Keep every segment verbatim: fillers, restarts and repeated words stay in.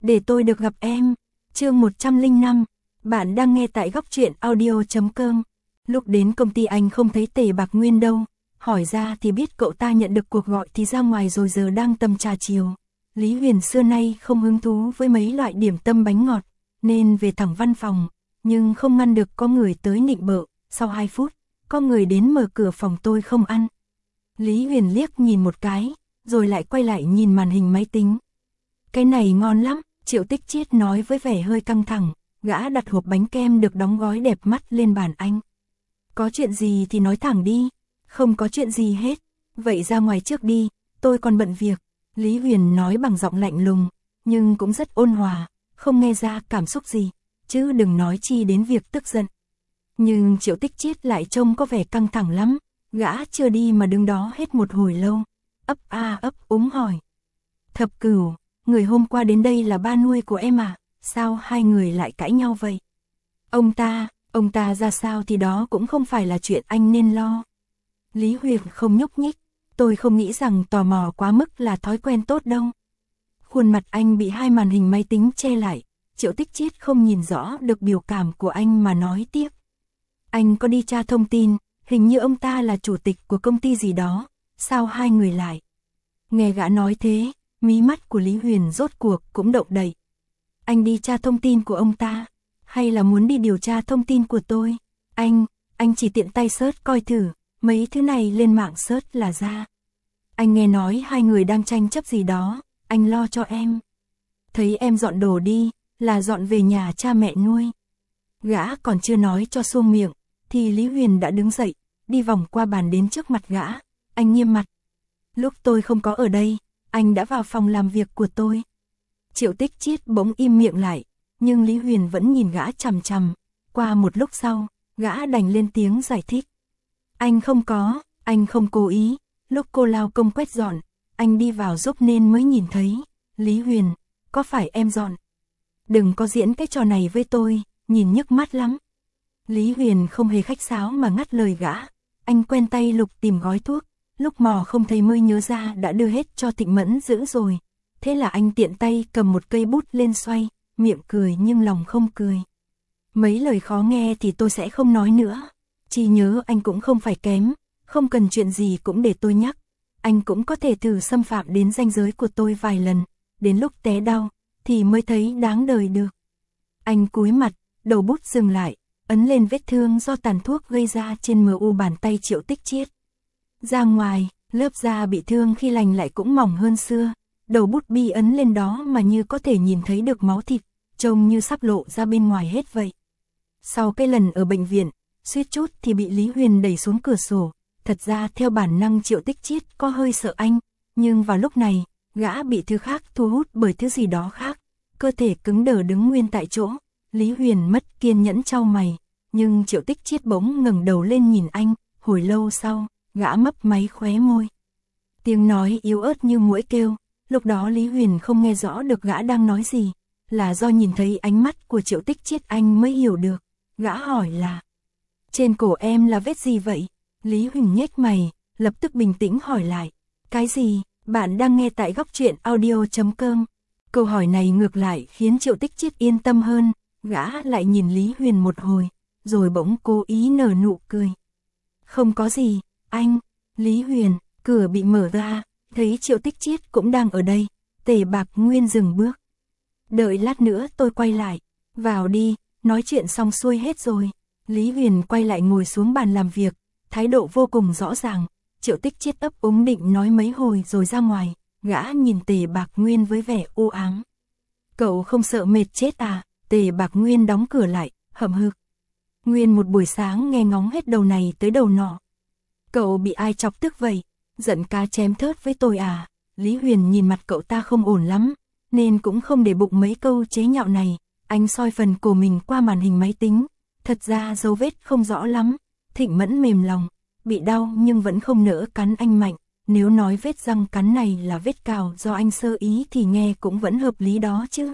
để tôi được gặp em. Chương một trăm lẻ năm, bạn đang nghe tại góc truyện audio chấm com. Lúc đến công ty anh không thấy Tề Bạc Nguyên đâu, hỏi ra thì biết cậu ta nhận được cuộc gọi thì ra ngoài rồi, giờ đang tầm trà chiều. Lý Huyền xưa nay không hứng thú với mấy loại điểm tâm bánh ngọt, nên về thẳng văn phòng, nhưng không ngăn được có người tới nịnh bợ. Sau hai phút, có người đến mở cửa phòng. Tôi không ăn. Lý Huyền liếc nhìn một cái, rồi lại quay lại nhìn màn hình máy tính. Cái này ngon lắm, Triệu Tích Chiết nói với vẻ hơi căng thẳng. Gã đặt hộp bánh kem được đóng gói đẹp mắt lên bàn anh. Có chuyện gì thì nói thẳng đi. Không có chuyện gì hết. Vậy ra ngoài trước đi, tôi còn bận việc. Lý Huyền nói bằng giọng lạnh lùng, nhưng cũng rất ôn hòa, không nghe ra cảm xúc gì, chứ đừng nói chi đến việc tức giận. Nhưng Triệu Tích Chiết lại trông có vẻ căng thẳng lắm. Gã chưa đi mà đứng đó hết một hồi lâu, ấp a ấp úng hỏi. Thập Cửu, người hôm qua đến đây là ba nuôi của em à? Sao hai người lại cãi nhau vậy? Ông ta, ông ta ra sao thì đó cũng không phải là chuyện anh nên lo. Lý Huyền không nhúc nhích. Tôi không nghĩ rằng tò mò quá mức là thói quen tốt đâu. Khuôn mặt anh bị hai màn hình máy tính che lại. Triệu Tích Chiết không nhìn rõ được biểu cảm của anh mà nói tiếp. Anh có đi tra thông tin, hình như ông ta là chủ tịch của công ty gì đó. Sao hai người lại? Nghe gã nói thế, mí mắt của Lý Huyền rốt cuộc cũng động đậy. Anh đi tra thông tin của ông ta, hay là muốn đi điều tra thông tin của tôi? Anh, anh chỉ tiện tay search coi thử, mấy thứ này lên mạng search là ra. Anh nghe nói hai người đang tranh chấp gì đó, anh lo cho em. Thấy em dọn đồ đi, là dọn về nhà cha mẹ nuôi. Gã còn chưa nói cho xuông miệng, thì Lý Huyền đã đứng dậy, đi vòng qua bàn đến trước mặt gã. Anh nghiêm mặt. Lúc tôi không có ở đây, anh đã vào phòng làm việc của tôi. Triệu Tích Chiết bỗng im miệng lại, nhưng Lý Huyền vẫn nhìn gã chằm chằm. Qua một lúc sau, gã đành lên tiếng giải thích. Anh không có, anh không cố ý. Lúc cô lao công quét dọn, anh đi vào giúp nên mới nhìn thấy. Lý Huyền, có phải em dọn? Đừng có diễn cái trò này với tôi, nhìn nhức mắt lắm. Lý Huyền không hề khách sáo mà ngắt lời gã. Anh quen tay lục tìm gói thuốc, lúc mò không thấy mới nhớ ra đã đưa hết cho Thịnh Mẫn giữ rồi. Thế là anh tiện tay cầm một cây bút lên xoay, miệng cười nhưng lòng không cười. Mấy lời khó nghe thì tôi sẽ không nói nữa. Chỉ nhớ anh cũng không phải kém, không cần chuyện gì cũng để tôi nhắc. Anh cũng có thể thử xâm phạm đến ranh giới của tôi vài lần, đến lúc té đau, thì mới thấy đáng đời được. Anh cúi mặt, đầu bút dừng lại, ấn lên vết thương do tàn thuốc gây ra trên mờ u bàn tay Triệu Tích Chiết. Ra ngoài, lớp da bị thương khi lành lại cũng mỏng hơn xưa. Đầu bút bi ấn lên đó mà như có thể nhìn thấy được máu thịt, trông như sắp lộ ra bên ngoài hết vậy. Sau cái lần ở bệnh viện, suýt chút thì bị Lý Huyền đẩy xuống cửa sổ. Thật ra theo bản năng Triệu Tích Chiết có hơi sợ anh, nhưng vào lúc này, gã bị thứ khác thu hút bởi thứ gì đó khác. Cơ thể cứng đờ đứng nguyên tại chỗ. Lý Huyền mất kiên nhẫn chau mày, nhưng Triệu Tích Chiết bỗng ngẩng đầu lên nhìn anh. Hồi lâu sau, gã mấp máy khóe môi. Tiếng nói yếu ớt như muỗi kêu. Lúc đó Lý Huyền không nghe rõ được gã đang nói gì, là do nhìn thấy ánh mắt của Triệu Tích Chiết anh mới hiểu được. Gã hỏi là, trên cổ em là vết gì vậy? Lý Huyền nhếch mày, lập tức bình tĩnh hỏi lại, cái gì? Bạn đang nghe tại góc truyện audio chấm com. Câu hỏi này ngược lại khiến Triệu Tích Chiết yên tâm hơn. Gã lại nhìn Lý Huyền một hồi, rồi bỗng cố ý nở nụ cười. Không có gì, anh. Lý Huyền, cửa bị mở ra, thấy Triệu Tích Chiết cũng đang ở đây. Tề Bạc Nguyên dừng bước. Đợi lát nữa tôi quay lại. Vào đi, nói chuyện xong xuôi hết rồi. Lý Huyền quay lại ngồi xuống bàn làm việc, thái độ vô cùng rõ ràng. Triệu Tích Chiết ấp úng định nói mấy hồi rồi ra ngoài. Gã nhìn Tề Bạc Nguyên với vẻ u ám. Cậu không sợ mệt chết à? Tề Bạc Nguyên đóng cửa lại, hậm hực. Nguyên một buổi sáng nghe ngóng hết đầu này tới đầu nọ. Cậu bị ai chọc tức vậy? Giận cá chém thớt với tôi à? Lý Huyền nhìn mặt cậu ta không ổn lắm, nên cũng không để bụng mấy câu chế nhạo này. Anh soi phần cổ mình qua màn hình máy tính. Thật ra dấu vết không rõ lắm. Thịnh Mẫn mềm lòng, bị đau nhưng vẫn không nỡ cắn anh mạnh. Nếu nói vết răng cắn này là vết cào do anh sơ ý thì nghe cũng vẫn hợp lý đó chứ.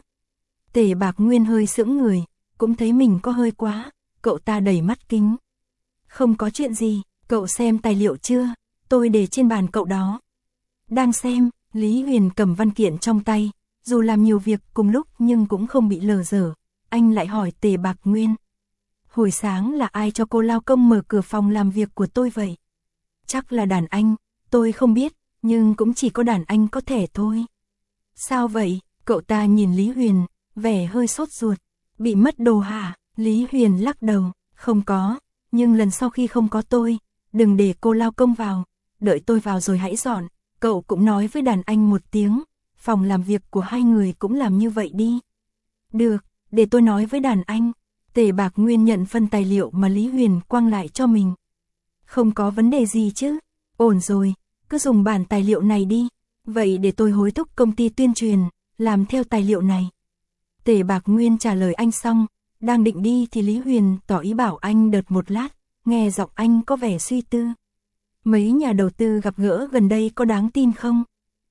Tề Bạc Nguyên hơi sững người, cũng thấy mình có hơi quá. Cậu ta đẩy mắt kính. Không có chuyện gì, cậu xem tài liệu chưa? Tôi để trên bàn cậu đó. Đang xem. Lý Huyền cầm văn kiện trong tay, dù làm nhiều việc cùng lúc nhưng cũng không bị lờ dở. Anh lại hỏi Tề Bạc Nguyên. Hồi sáng là ai cho cô lao công mở cửa phòng làm việc của tôi vậy? Chắc là đàn anh, tôi không biết, nhưng cũng chỉ có đàn anh có thể thôi. Sao vậy? Cậu ta nhìn Lý Huyền, vẻ hơi sốt ruột. Bị mất đồ hả? Lý Huyền lắc đầu, không có, nhưng lần sau khi không có tôi, đừng để cô lao công vào, đợi tôi vào rồi hãy dọn. Cậu cũng nói với đàn anh một tiếng, phòng làm việc của hai người cũng làm như vậy đi. Được, để tôi nói với đàn anh. Tề Bạc Nguyên nhận phân tài liệu mà Lý Huyền quăng lại cho mình. Không có vấn đề gì chứ, ổn rồi, cứ dùng bản tài liệu này đi. Vậy để tôi hối thúc công ty tuyên truyền, làm theo tài liệu này. Tề Bạc Nguyên trả lời anh xong, đang định đi thì Lý Huyền tỏ ý bảo anh đợi một lát, nghe giọng anh có vẻ suy tư. Mấy nhà đầu tư gặp gỡ gần đây có đáng tin không?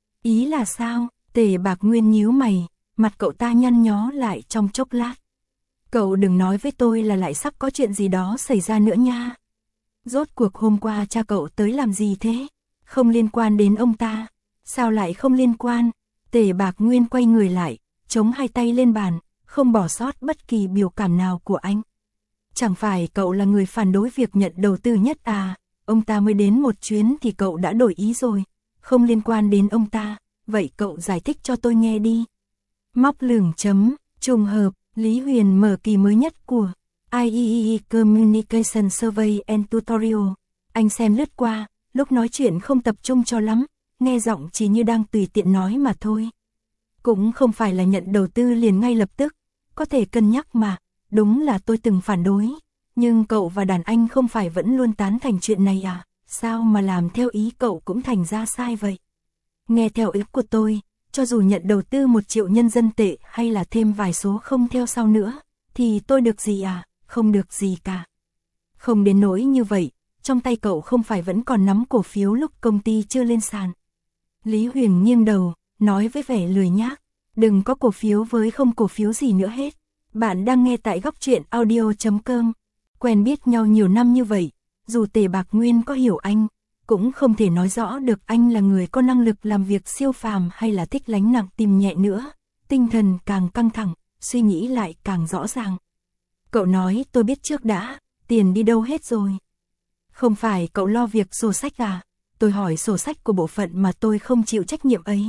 Ý là sao? Tề Bạc Nguyên nhíu mày, mặt cậu ta nhăn nhó lại trong chốc lát. Cậu đừng nói với tôi là lại sắp có chuyện gì đó xảy ra nữa nha. Rốt cuộc hôm qua cha cậu tới làm gì thế? Không liên quan đến ông ta. Sao lại không liên quan? Tề Bạc Nguyên quay người lại, chống hai tay lên bàn, không bỏ sót bất kỳ biểu cảm nào của anh. Chẳng phải cậu là người phản đối việc nhận đầu tư nhất à? Ông ta mới đến một chuyến thì cậu đã đổi ý rồi. Không liên quan đến ông ta, vậy cậu giải thích cho tôi nghe đi. Móc lửng chấm, trùng hợp, Lý Huyền mở kỳ mới nhất của i e e Communication Survey and Tutorial. Anh xem lướt qua, lúc nói chuyện không tập trung cho lắm, nghe giọng chỉ như đang tùy tiện nói mà thôi. Cũng không phải là nhận đầu tư liền ngay lập tức, có thể cân nhắc mà, đúng là tôi từng phản đối. Nhưng cậu và đàn anh không phải vẫn luôn tán thành chuyện này à? Sao mà làm theo ý cậu cũng thành ra sai vậy? Nghe theo ý của tôi, cho dù nhận đầu tư một triệu nhân dân tệ hay là thêm vài số không theo sau nữa, thì tôi được gì à? Không được gì cả. Không đến nỗi như vậy, trong tay cậu không phải vẫn còn nắm cổ phiếu lúc công ty chưa lên sàn. Lý Huyền nghiêng đầu, nói với vẻ lười nhác, đừng có cổ phiếu với không cổ phiếu gì nữa hết. Bạn đang nghe tại góc truyện audio chấm com. Quen biết nhau nhiều năm như vậy, dù Tề Bạc Nguyên có hiểu anh, cũng không thể nói rõ được anh là người có năng lực làm việc siêu phàm hay là thích lánh nặng tìm nhẹ nữa. Tinh thần càng căng thẳng, suy nghĩ lại càng rõ ràng. Cậu nói tôi biết trước đã, tiền đi đâu hết rồi? Không phải cậu lo việc sổ sách à? Tôi hỏi sổ sách của bộ phận mà tôi không chịu trách nhiệm ấy.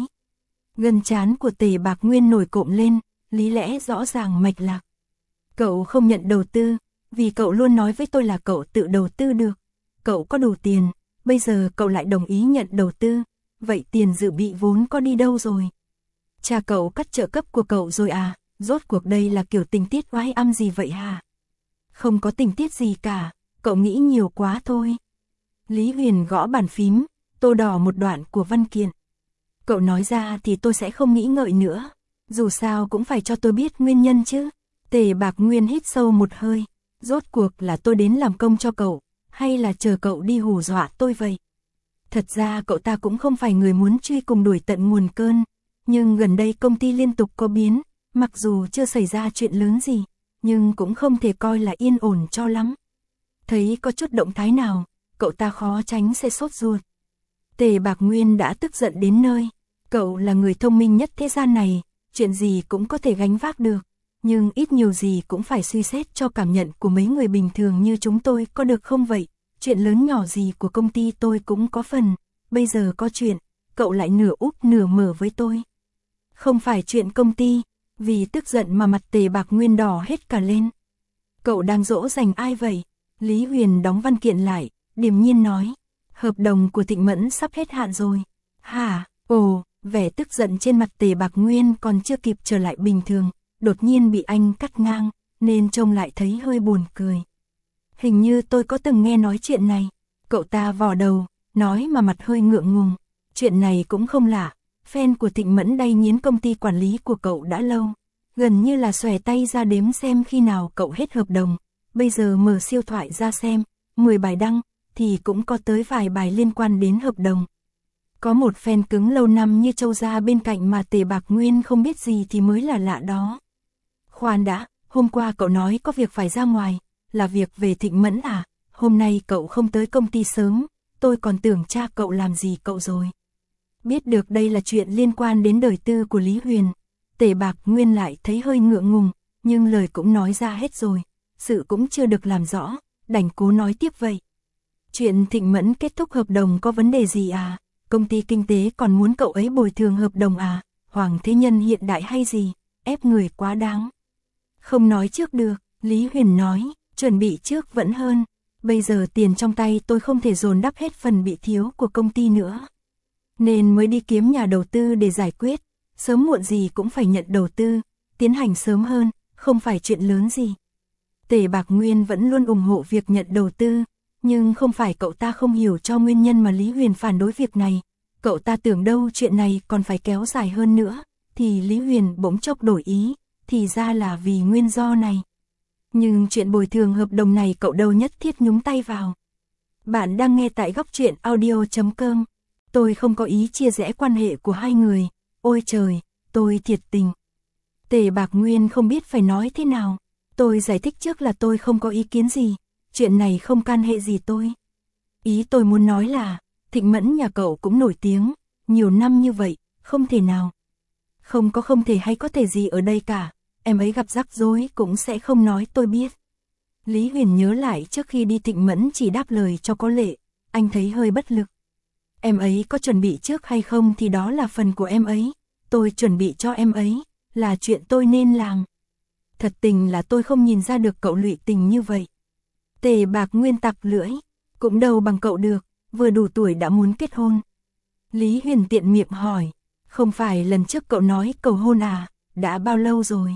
Gân trán của Tề Bạc Nguyên nổi cộm lên, lý lẽ rõ ràng mạch lạc. Cậu không nhận đầu tư, vì cậu luôn nói với tôi là cậu tự đầu tư được. Cậu có đủ tiền, bây giờ cậu lại đồng ý nhận đầu tư, vậy tiền dự bị vốn có đi đâu rồi? Cha cậu cắt trợ cấp của cậu rồi à? Rốt cuộc đây là kiểu tình tiết oái âm gì vậy hả? Không có tình tiết gì cả, cậu nghĩ nhiều quá thôi. Lý Huyền gõ bàn phím, tô đỏ một đoạn của văn kiện. Cậu nói ra thì tôi sẽ không nghĩ ngợi nữa, dù sao cũng phải cho tôi biết nguyên nhân chứ. Tề Bạc Nguyên hít sâu một hơi, rốt cuộc là tôi đến làm công cho cậu, hay là chờ cậu đi hù dọa tôi vậy? Thật ra cậu ta cũng không phải người muốn truy cùng đuổi tận nguồn cơn, nhưng gần đây công ty liên tục có biến, mặc dù chưa xảy ra chuyện lớn gì, nhưng cũng không thể coi là yên ổn cho lắm. Thấy có chút động thái nào, cậu ta khó tránh sẽ sốt ruột. Tề Bạc Nguyên đã tức giận đến nơi, cậu là người thông minh nhất thế gian này, chuyện gì cũng có thể gánh vác được, nhưng ít nhiều gì cũng phải suy xét cho cảm nhận của mấy người bình thường như chúng tôi có được không vậy? Chuyện lớn nhỏ gì của công ty tôi cũng có phần, bây giờ có chuyện, cậu lại nửa úp nửa mở với tôi. Không phải chuyện công ty, vì tức giận mà mặt Tề Bạc Nguyên đỏ hết cả lên. Cậu đang dỗ dành ai vậy? Lý Huyền đóng văn kiện lại, điềm nhiên nói, hợp đồng của Thịnh Mẫn sắp hết hạn rồi. Hả? Ồ, vẻ tức giận trên mặt Tề Bạc Nguyên còn chưa kịp trở lại bình thường, đột nhiên bị anh cắt ngang, nên trông lại thấy hơi buồn cười. Hình như tôi có từng nghe nói chuyện này. Cậu ta vò đầu, nói mà mặt hơi ngượng ngùng. Chuyện này cũng không lạ, fan của Thịnh Mẫn đay nghiến công ty quản lý của cậu đã lâu. Gần như là xòe tay ra đếm xem khi nào cậu hết hợp đồng. Bây giờ mở siêu thoại ra xem, mười bài đăng, thì cũng có tới vài bài liên quan đến hợp đồng. Có một fan cứng lâu năm như Châu Gia bên cạnh mà Tề Bạc Nguyên không biết gì thì mới là lạ đó. Khoan đã, hôm qua cậu nói có việc phải ra ngoài, là việc về Thịnh Mẫn à? Hôm nay cậu không tới công ty sớm, tôi còn tưởng cha cậu làm gì cậu rồi. Biết được đây là chuyện liên quan đến đời tư của Lý Huyền, Tề Bạc Nguyên lại thấy hơi ngượng ngùng, nhưng lời cũng nói ra hết rồi, sự cũng chưa được làm rõ, đành cố nói tiếp vậy. Chuyện Thịnh Mẫn kết thúc hợp đồng có vấn đề gì à? Công ty kinh tế còn muốn cậu ấy bồi thường hợp đồng à? Hoàng thế nhân hiện đại hay gì? Ép người quá đáng. Không nói trước được, Lý Huyền nói, chuẩn bị trước vẫn hơn. Bây giờ tiền trong tay tôi không thể dồn đắp hết phần bị thiếu của công ty nữa. Nên mới đi kiếm nhà đầu tư để giải quyết. Sớm muộn gì cũng phải nhận đầu tư, tiến hành sớm hơn, không phải chuyện lớn gì. Tề Bạc Nguyên vẫn luôn ủng hộ việc nhận đầu tư, nhưng không phải cậu ta không hiểu cho nguyên nhân mà Lý Huyền phản đối việc này. Cậu ta tưởng đâu chuyện này còn phải kéo dài hơn nữa, thì Lý Huyền bỗng chốc đổi ý, thì ra là vì nguyên do này. Nhưng chuyện bồi thường hợp đồng này cậu đâu nhất thiết nhúng tay vào. Bạn đang nghe tại góc truyện audio chấm com. Tôi không có ý chia rẽ quan hệ của hai người. Ôi trời, tôi thiệt tình. Tề Bạc Nguyên không biết phải nói thế nào. Tôi giải thích trước là tôi không có ý kiến gì. Chuyện này không can hệ gì tôi. Ý tôi muốn nói là, Thịnh Mẫn nhà cậu cũng nổi tiếng. Nhiều năm như vậy, không thể nào. Không có không thể hay có thể gì ở đây cả. Em ấy gặp rắc rối cũng sẽ không nói tôi biết. Lý Huyền nhớ lại trước khi đi Thịnh Mẫn chỉ đáp lời cho có lệ. Anh thấy hơi bất lực. Em ấy có chuẩn bị trước hay không thì đó là phần của em ấy. Tôi chuẩn bị cho em ấy, là chuyện tôi nên làm. Thật tình là tôi không nhìn ra được cậu lụy tình như vậy. Tề Bạc Nguyên tặc lưỡi, cũng đâu bằng cậu được, vừa đủ tuổi đã muốn kết hôn. Lý Huyền tiện miệng hỏi, không phải lần trước cậu nói cầu hôn à, đã bao lâu rồi?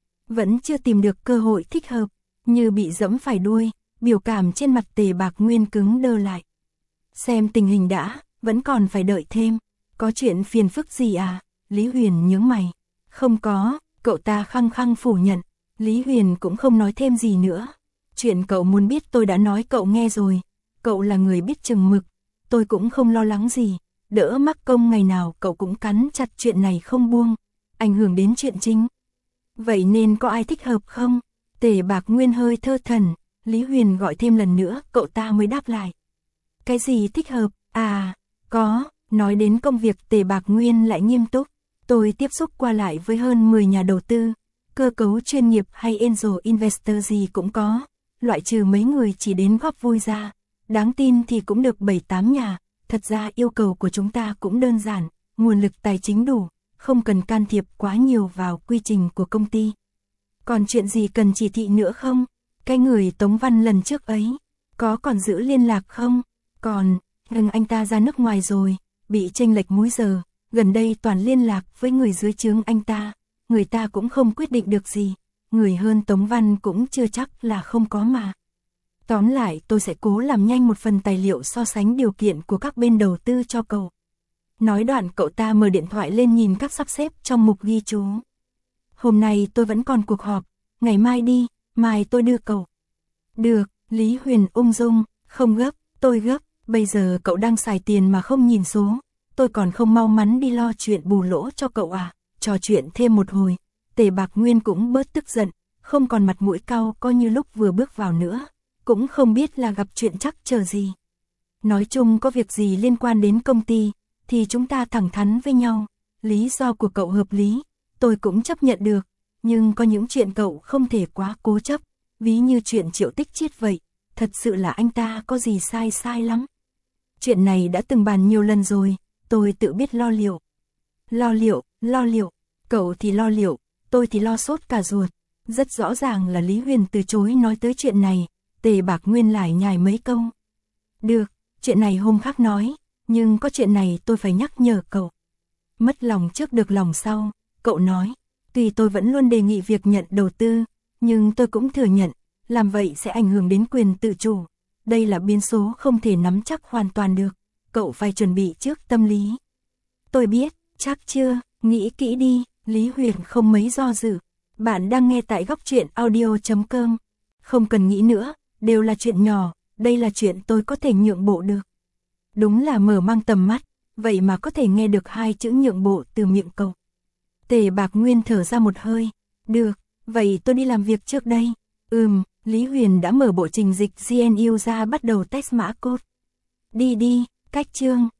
Vẫn chưa tìm được cơ hội thích hợp, như bị dẫm phải đuôi, biểu cảm trên mặt Tề Bạc Nguyên cứng đơ lại. Xem tình hình đã, vẫn còn phải đợi thêm, có chuyện phiền phức gì à? Lý Huyền nhướng mày, không có, cậu ta khăng khăng phủ nhận. Lý Huyền cũng không nói thêm gì nữa. Chuyện cậu muốn biết tôi đã nói cậu nghe rồi, cậu là người biết chừng mực, tôi cũng không lo lắng gì, đỡ mắc công ngày nào cậu cũng cắn chặt chuyện này không buông, ảnh hưởng đến chuyện chính. Vậy nên có ai thích hợp không? Tề Bạc Nguyên hơi thơ thẩn, Lý Huyền gọi thêm lần nữa, cậu ta mới đáp lại. Cái gì thích hợp? À, có, nói đến công việc Tề Bạc Nguyên lại nghiêm túc. Tôi tiếp xúc qua lại với hơn mười nhà đầu tư, cơ cấu chuyên nghiệp hay angel investor gì cũng có, loại trừ mấy người chỉ đến góp vui ra. Đáng tin thì cũng được bảy tám nhà, thật ra yêu cầu của chúng ta cũng đơn giản, nguồn lực tài chính đủ, không cần can thiệp quá nhiều vào quy trình của công ty. Còn chuyện gì cần chỉ thị nữa không? Cái người Tống Văn lần trước ấy, có còn giữ liên lạc không? Còn, nhưng anh ta ra nước ngoài rồi, bị chênh lệch múi giờ, gần đây toàn liên lạc với người dưới trướng anh ta, người ta cũng không quyết định được gì, người hơn Tống Văn cũng chưa chắc là không có mà. Tóm lại tôi sẽ cố làm nhanh một phần tài liệu so sánh điều kiện của các bên đầu tư cho cậu. Nói đoạn cậu ta mở điện thoại lên nhìn các sắp xếp trong mục ghi chú. Hôm nay tôi vẫn còn cuộc họp, ngày mai đi, mai tôi đưa cậu. Được, Lý Huyền ung dung, không gấp, tôi gấp, bây giờ cậu đang xài tiền mà không nhìn số, tôi còn không mau mắn đi lo chuyện bù lỗ cho cậu à, trò chuyện thêm một hồi. Tề Bạc Nguyên cũng bớt tức giận, không còn mặt mũi cau coi như lúc vừa bước vào nữa, cũng không biết là gặp chuyện chắc chờ gì. Nói chung có việc gì liên quan đến công ty, thì chúng ta thẳng thắn với nhau, lý do của cậu hợp lý, tôi cũng chấp nhận được, nhưng có những chuyện cậu không thể quá cố chấp, ví như chuyện Triệu Tích Chiết vậy, thật sự là anh ta có gì sai sai lắm. Chuyện này đã từng bàn nhiều lần rồi, tôi tự biết lo liệu. Lo liệu, lo liệu, cậu thì lo liệu, tôi thì lo sốt cả ruột. Rất rõ ràng là Lý Huyền từ chối nói tới chuyện này, Tề Bạc Nguyên lại nhài mấy câu. Được, chuyện này hôm khác nói, nhưng có chuyện này tôi phải nhắc nhở cậu. Mất lòng trước được lòng sau, cậu nói, tuy tôi vẫn luôn đề nghị việc nhận đầu tư, nhưng tôi cũng thừa nhận, làm vậy sẽ ảnh hưởng đến quyền tự chủ. Đây là biến số không thể nắm chắc hoàn toàn được, cậu phải chuẩn bị trước tâm lý. Tôi biết, chắc chưa, nghĩ kỹ đi, Lý Huyền không mấy do dự. Bạn đang nghe tại góc truyện audio chấm com. Không cần nghĩ nữa, đều là chuyện nhỏ, đây là chuyện tôi có thể nhượng bộ được. Đúng là mở mang tầm mắt, vậy mà có thể nghe được hai chữ nhượng bộ từ miệng cậu. Tề Bạc Nguyên thở ra một hơi, được, vậy tôi đi làm việc trước đây. Ừm, Lý Huyền đã mở bộ trình dịch giê en u ra bắt đầu test mã code. Đi đi, cách chương.